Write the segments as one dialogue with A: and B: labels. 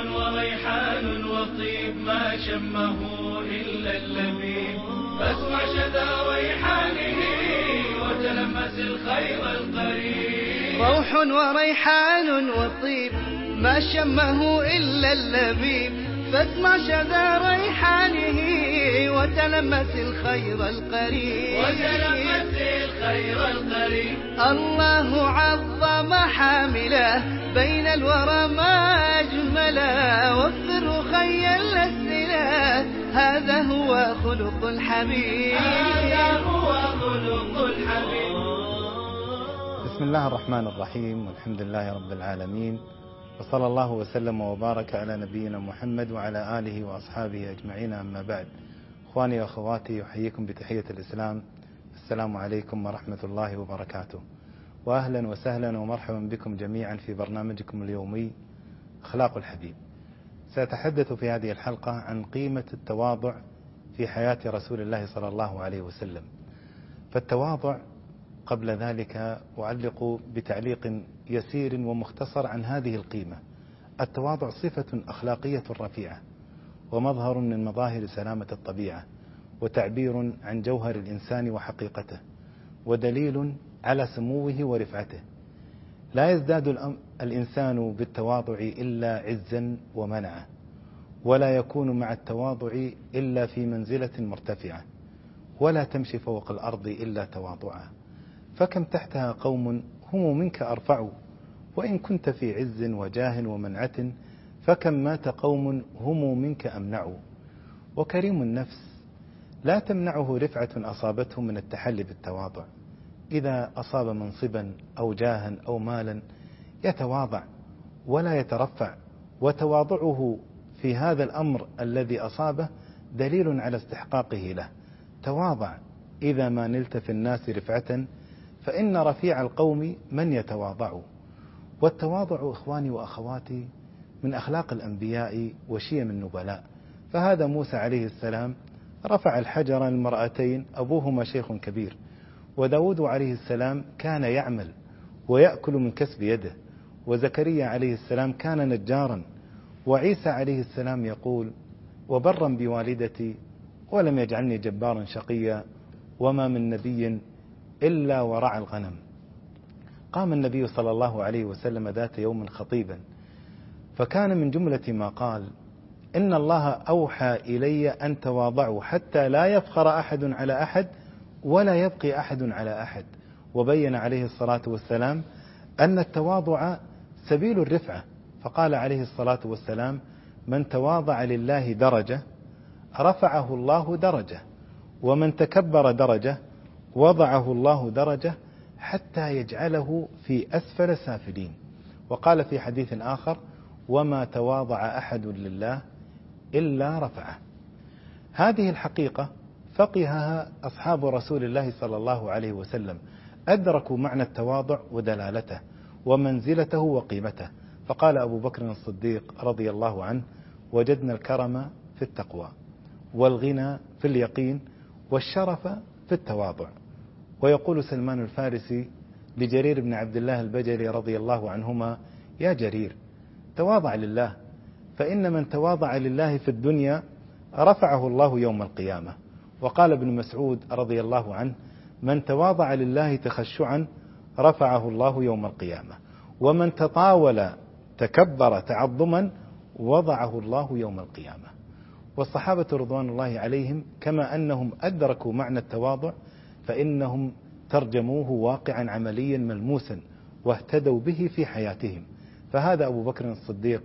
A: وريحان وطيب ما شمه إلا اللبيب، فاسمع شذا ريحانه وتلمس الخير القريب.
B: روح وريحان وطيب ما شمه إلا اللبيب، فاسمع شذا ريحانه وتلمس الخير القريب.
A: وتلمس الخير القريب.
B: الله عظم حامله بين الورى ما أجمله، وفر خي الأسئلة هذا هو خلق الحبيب.
A: هذا هو خلق الحبيب.
C: بسم الله الرحمن الرحيم، والحمد لله رب العالمين، وصلى الله وسلم وبارك على نبينا محمد وعلى آله وأصحابه أجمعين. أما بعد، إخواني وأخواتي، أحييكم بتحية الإسلام. السلام عليكم ورحمة الله وبركاته، وأهلا وسهلا ومرحبا بكم جميعا في برنامجكم اليومي أخلاق الحبيب. سأتحدث في هذه الحلقة عن قيمة التواضع في حياة رسول الله صلى الله عليه وسلم. فالتواضع، قبل ذلك أعلق بتعليق يسير ومختصر عن هذه القيمة. التواضع صفة أخلاقية رفيعة، ومظهر من مظاهر سلامة الطبيعة، وتعبير عن جوهر الإنسان وحقيقته، ودليل على سموه ورفعته. لا يزداد الإنسان بالتواضع إلا عزا ومنعا، ولا يكون مع التواضع إلا في منزلة مرتفعة، ولا تمشي فوق الأرض إلا تواضعا. فكم تحتها قوم هم منك أرفع، وإن كنت في عز وجاه ومنعة، فكم مات قوم هم منك أمنع. وكريم النفس لا تمنعه رفعة أصابته من التحلي بالتواضع. إذا أصاب منصبا أو جاها أو مالا يتواضع ولا يترفع، وتواضعه في هذا الأمر الذي أصابه دليل على استحقاقه له. تواضع إذا ما نلت في الناس رفعة، فإن رفيع القوم من يتواضع. والتواضع إخواني وأخواتي من أخلاق الأنبياء وشيم النبلاء. فهذا موسى عليه السلام رفع الحجر المرأتين، أبوهما شيخ كبير، وداود عليه السلام كان يعمل ويأكل من كسب يده، وزكريا عليه السلام كان نجارا، وعيسى عليه السلام يقول: وبرا بوالدتي ولم يجعلني جبارا شقيا، وما من نبي إلا ورعى الغنم. قام النبي صلى الله عليه وسلم ذات يوم خطيبا، فكان من جملة ما قال: إن الله أوحى إلي أن تواضعوا حتى لا يفخر أحد على أحد ولا يبقي أحد على أحد. وبين عليه الصلاة والسلام أن التواضع سبيل الرفعة، فقال عليه الصلاة والسلام: من تواضع لله درجة رفعه الله درجة، ومن تكبر درجة وضعه الله درجة، حتى يجعله في أسفل سافلين. وقال في حديث آخر: وما تواضع أحد لله إلا رفعه. هذه الحقيقة فقهها أصحاب رسول الله صلى الله عليه وسلم، أدركوا معنى التواضع ودلالته ومنزلته وقيمته. فقال أبو بكر الصديق رضي الله عنه: وجدنا الكرم في التقوى، والغنى في اليقين، والشرف في التواضع. ويقول سلمان الفارسي لجرير بن عبد الله البجلي رضي الله عنهما: يا جرير، تواضع لله، فإن من تواضع لله في الدنيا رفعه الله يوم القيامة. وقال ابن مسعود رضي الله عنه: من تواضع لله تخشعا رفعه الله يوم القيامة، ومن تطاول تكبر تعظما وضعه الله يوم القيامة. والصحابة رضوان الله عليهم كما أنهم أدركوا معنى التواضع، فإنهم ترجموه واقعا عمليا ملموسا واهتدوا به في حياتهم. فهذا أبو بكر الصديق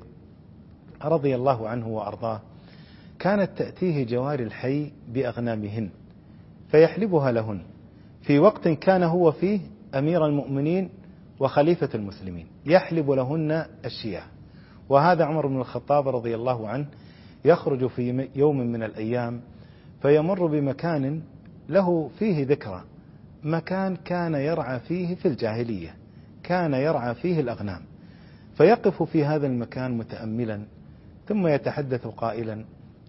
C: رضي الله عنه وأرضاه كانت تأتيه جوار الحي بأغنامهن فيحلبها لهن في وقت كان هو فيه أمير المؤمنين وخليفة المسلمين، يحلب لهن الشياه. وهذا عمر بن الخطاب رضي الله عنه يخرج في يوم من الأيام فيمر بمكان له فيه ذكرى، مكان كان يرعى فيه في الجاهلية، كان يرعى فيه الأغنام، فيقف في هذا المكان متأملا، ثم يتحدث قائلا: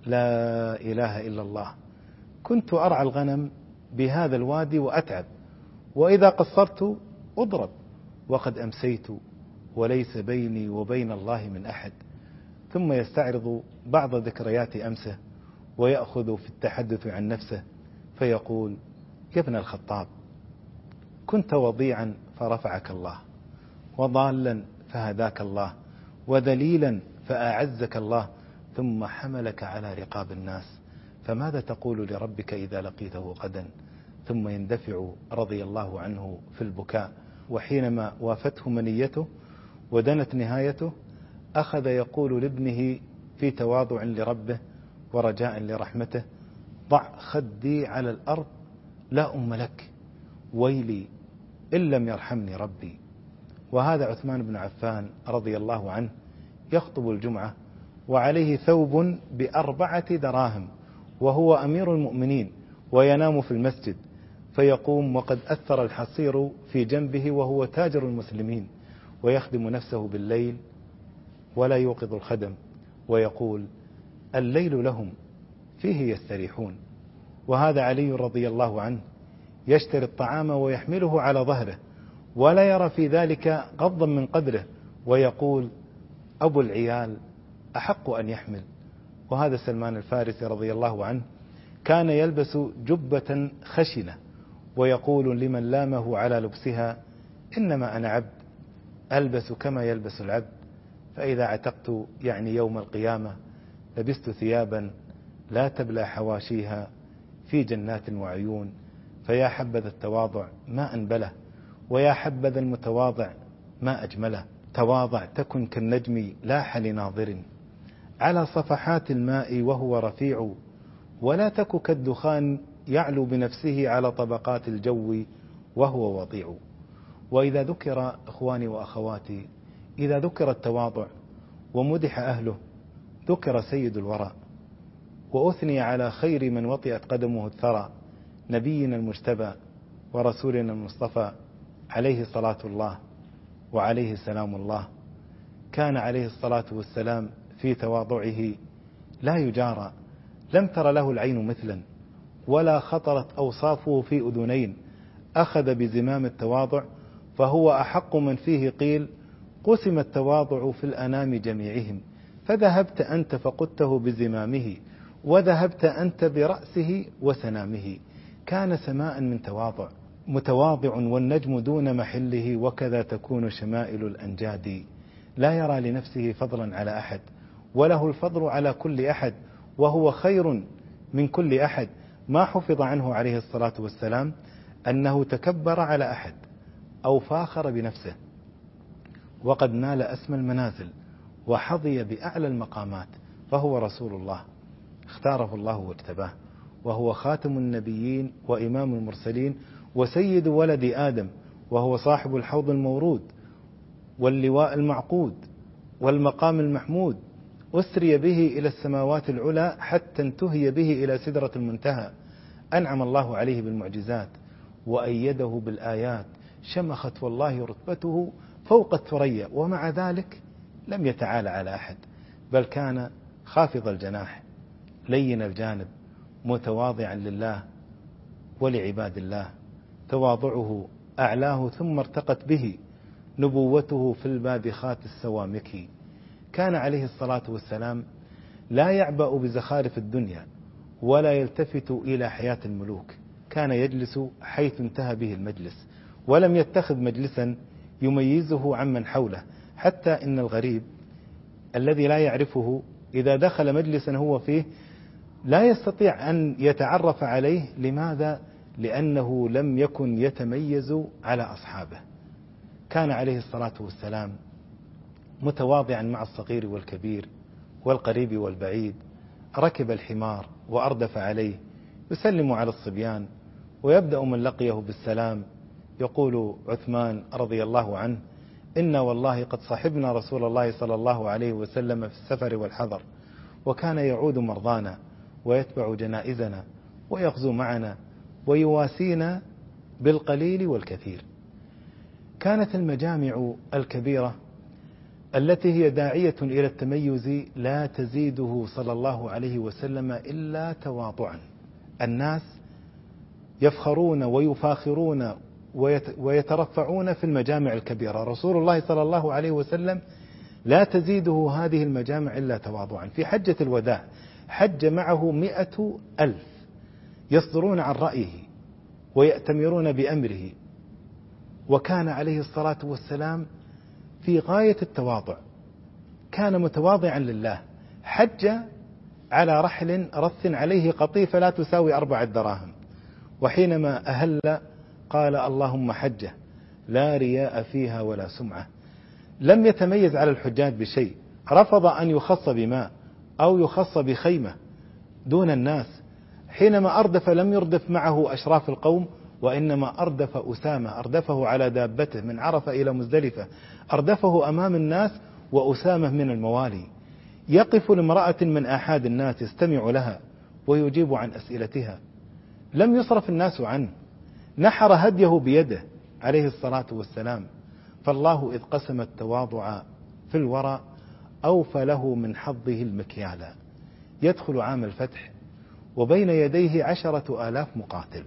C: لا إله إلا الله، كنت أرعى الغنم بهذا الوادي وأتعب، وإذا قصرت أضرب، وقد أمسيت وليس بيني وبين الله من أحد، ثم يستعرض بعض ذكريات أمسه ويأخذ في التحدث عن نفسه فيقول: يا ابن الخطاب، كنت وضيعا فرفعك الله، وضالا فهداك الله، وذليلا فأعزك الله، ثم حملك على رقاب الناس، فماذا تقول لربك إذا لقيته غدا؟ ثم يندفع رضي الله عنه في البكاء. وحينما وافته منيته ودنت نهايته أخذ يقول لابنه في تواضع لربه ورجاء لرحمته: ضع خدي على الأرض لا أم لك، ويلي إن لم يرحمني ربي. وهذا عثمان بن عفان رضي الله عنه يخطب الجمعة وعليه ثوب ب4 دراهم وهو أمير المؤمنين، وينام في المسجد، فيقوم وقد أثر الحصير في جنبه وهو تاجر المسلمين، ويخدم نفسه بالليل ولا يوقظ الخدم، ويقول: الليل لهم فيه يستريحون. وهذا علي رضي الله عنه يشتري الطعام ويحمله على ظهره ولا يرى في ذلك غضا من قدره، ويقول: أبو العيال أحق أن يحمل. وهذا سلمان الفارسي رضي الله عنه كان يلبس جبة خشنة ويقول لمن لامه على لبسها: إنما أنا عبد ألبس كما يلبس العبد، فإذا عتقت يعني يوم القيامة لبست ثيابا لا تبلى حواشيها في جنات وعيون. فيا حبذا التواضع ما أنبله، ويا حبذا المتواضع ما أجمله. تواضع تكن كالنجم لاح لناظر على صفحات الماء وهو رفيع، ولا تك كالدخان يعلو بنفسه على طبقات الجو وهو وضيع. وإذا ذكر إخواني وأخواتي، إذا ذكر التواضع ومدح أهله ذكر سيد الورى، وأثني على خير من وطئت قدمه الثرى، نبينا المجتبى ورسولنا المصطفى عليه صلاة الله وعليه سلام الله. كان عليه الصلاة والسلام في تواضعه لا يجارى، لم تر له العين مثلا ولا خطرت أوصافه في أذنين. أخذ بزمام التواضع فهو أحق من فيه قيل: قسم التواضع في الأنام جميعهم، فذهبت أنت فقدته بزمامه، وذهبت أنت برأسه وسنامه. كان سماء من تواضع، متواضع والنجم دون محله، وكذا تكون شمائل الأنجاد. لا يرى لنفسه فضلا على أحد، وله الفضل على كل أحد، وهو خير من كل أحد. ما حفظ عنه عليه الصلاة والسلام أنه تكبر على أحد أو فاخر بنفسه، وقد نال أسمى المنازل وحظي بأعلى المقامات، فهو رسول الله اختاره الله واجتباه، وهو خاتم النبيين وإمام المرسلين وسيد ولد آدم، وهو صاحب الحوض المورود واللواء المعقود والمقام المحمود. أسري به إلى السماوات العلى حتى انتهي به إلى سدرة المنتهى. أنعم الله عليه بالمعجزات وأيده بالآيات، شمخت والله رتبته فوق الثريا، ومع ذلك لم يتعالى على أحد، بل كان خافض الجناح لين الجانب متواضعا لله ولعباد الله. تواضعه أعلاه ثم ارتقت به نبوته في الباذخات السوامك. كان عليه الصلاة والسلام لا يعبأ بزخارف الدنيا ولا يلتفت إلى حياة الملوك، كان يجلس حيث انتهى به المجلس، ولم يتخذ مجلسا يميزه عمن حوله، حتى إن الغريب الذي لا يعرفه إذا دخل مجلسا هو فيه لا يستطيع أن يتعرف عليه. لماذا؟ لأنه لم يكن يتميز على أصحابه. كان عليه الصلاة والسلام متواضعا مع الصغير والكبير والقريب والبعيد. ركب الحمار وأردف عليه، يسلم على الصبيان ويبدأ من لقيه بالسلام. يقول عثمان رضي الله عنه: إنا والله قد صحبنا رسول الله صلى الله عليه وسلم في السفر والحضر، وكان يعود مرضانا ويتبع جنائزنا ويغزو معنا ويواسينا بالقليل والكثير. كانت المجامع الكبيرة التي هي داعية إلى التميز لا تزيده صلى الله عليه وسلم إلا تواضعا. الناس يفخرون ويفاخرون ويترفعون في المجامع الكبيرة. رسول الله صلى الله عليه وسلم لا تزيده هذه المجامع إلا تواضعا. في حجة الوداع حج معه 100,000 يصدرون عن رأيه ويأتمرون بأمره، وكان عليه الصلاة والسلام في غاية التواضع، كان متواضعا لله. حج على رحل رث عليه قطيفة لا تساوي 4 دراهم، وحينما أهل قال اللهم حجة لا رياء فيها ولا سمعة. لم يتميز على الحجاج بشيء، رفض أن يخص بماء أو يخص بخيمة دون الناس. حينما أردف لم يردف معه أشراف القوم، وإنما أردف أسامة، أردفه على دابته من عرفة إلى مزدلفة، أردفه أمام الناس وأسامة من الموالي. يقف لامرأة من آحاد الناس يستمع لها ويجيب عن أسئلتها، لم يصرف الناس عنه، نحر هديه بيده عليه الصلاة والسلام. فالله إذ قسم التواضع في الورى أوفى له من حظه المكيالا. يدخل عام الفتح وبين يديه 10,000 مقاتل،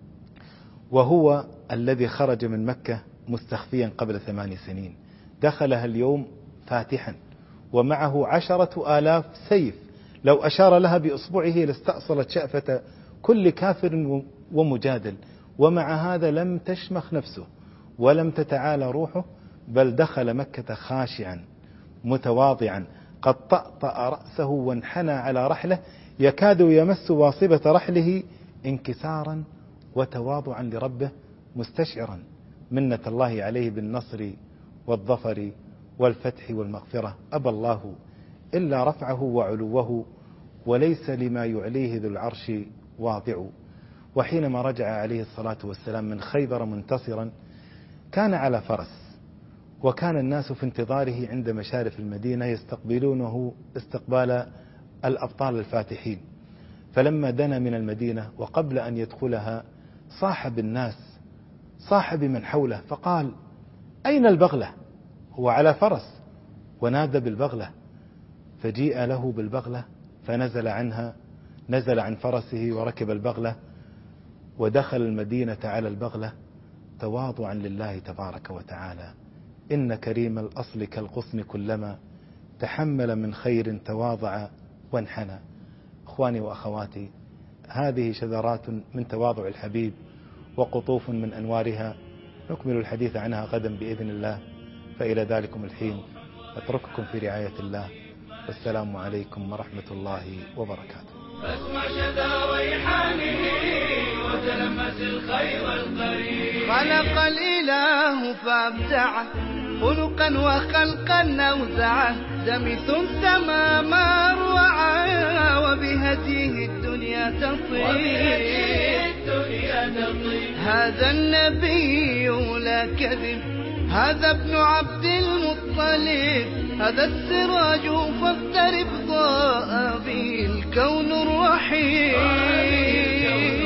C: وهو الذي خرج من مكة مستخفيا قبل 8 سنين، دخلها اليوم فاتحا ومعه 10,000 سيف، لو أشار لها بإصبعه لاستأصلت شأفة كل كافر ومجادل. ومع هذا لم تشمخ نفسه ولم تتعالى روحه، بل دخل مكة خاشعا متواضعا، قد طأطأ رأسه وانحنى على رحله، يكاد يمس واصبة رحله انكسارا وتواضعا لربه، مستشعرا منة الله عليه بالنصر والظفر والفتح والمغفرة. أبى الله إلا رفعه وعلوه، وليس لما يعليه ذو العرش واضع. وحينما رجع عليه الصلاة والسلام من خيبر منتصرا كان على فرس، وكان الناس في انتظاره عند مشارف المدينة يستقبلونه استقبال الأبطال الفاتحين. فلما دنا من المدينة وقبل أن يدخلها صاح بالناس، صاح بمن حوله، فقال أين البغلة؟ هو على فرس، ونادى بالبغلة، فجيء له بالبغلة فنزل عنها، نزل عن فرسه وركب البغلة ودخل المدينة على البغلة تواضعا لله تبارك وتعالى. إن كريم الأصل كالغصن كلما تحمل من خير تواضع وانحنى. إخواني وأخواتي، هذه شذرات من تواضع الحبيب وقطوف من أنوارها، نكمل الحديث عنها غدا بإذن الله. فإلى ذلكم الحين أترككم في رعاية الله، والسلام عليكم ورحمة الله وبركاته.
A: فاسمع شذا ريحانه وتلمس الخير القريب.
B: خلق الإله فابدعه خلقا وخلقا نوزعه، دمث تمام أروعه وبهديه الدنيا تطيب. هذا النبي لا كذب، هذا ابن عبد المطلب، هذا السراج فاقترب ضاء به الكون الرحيم.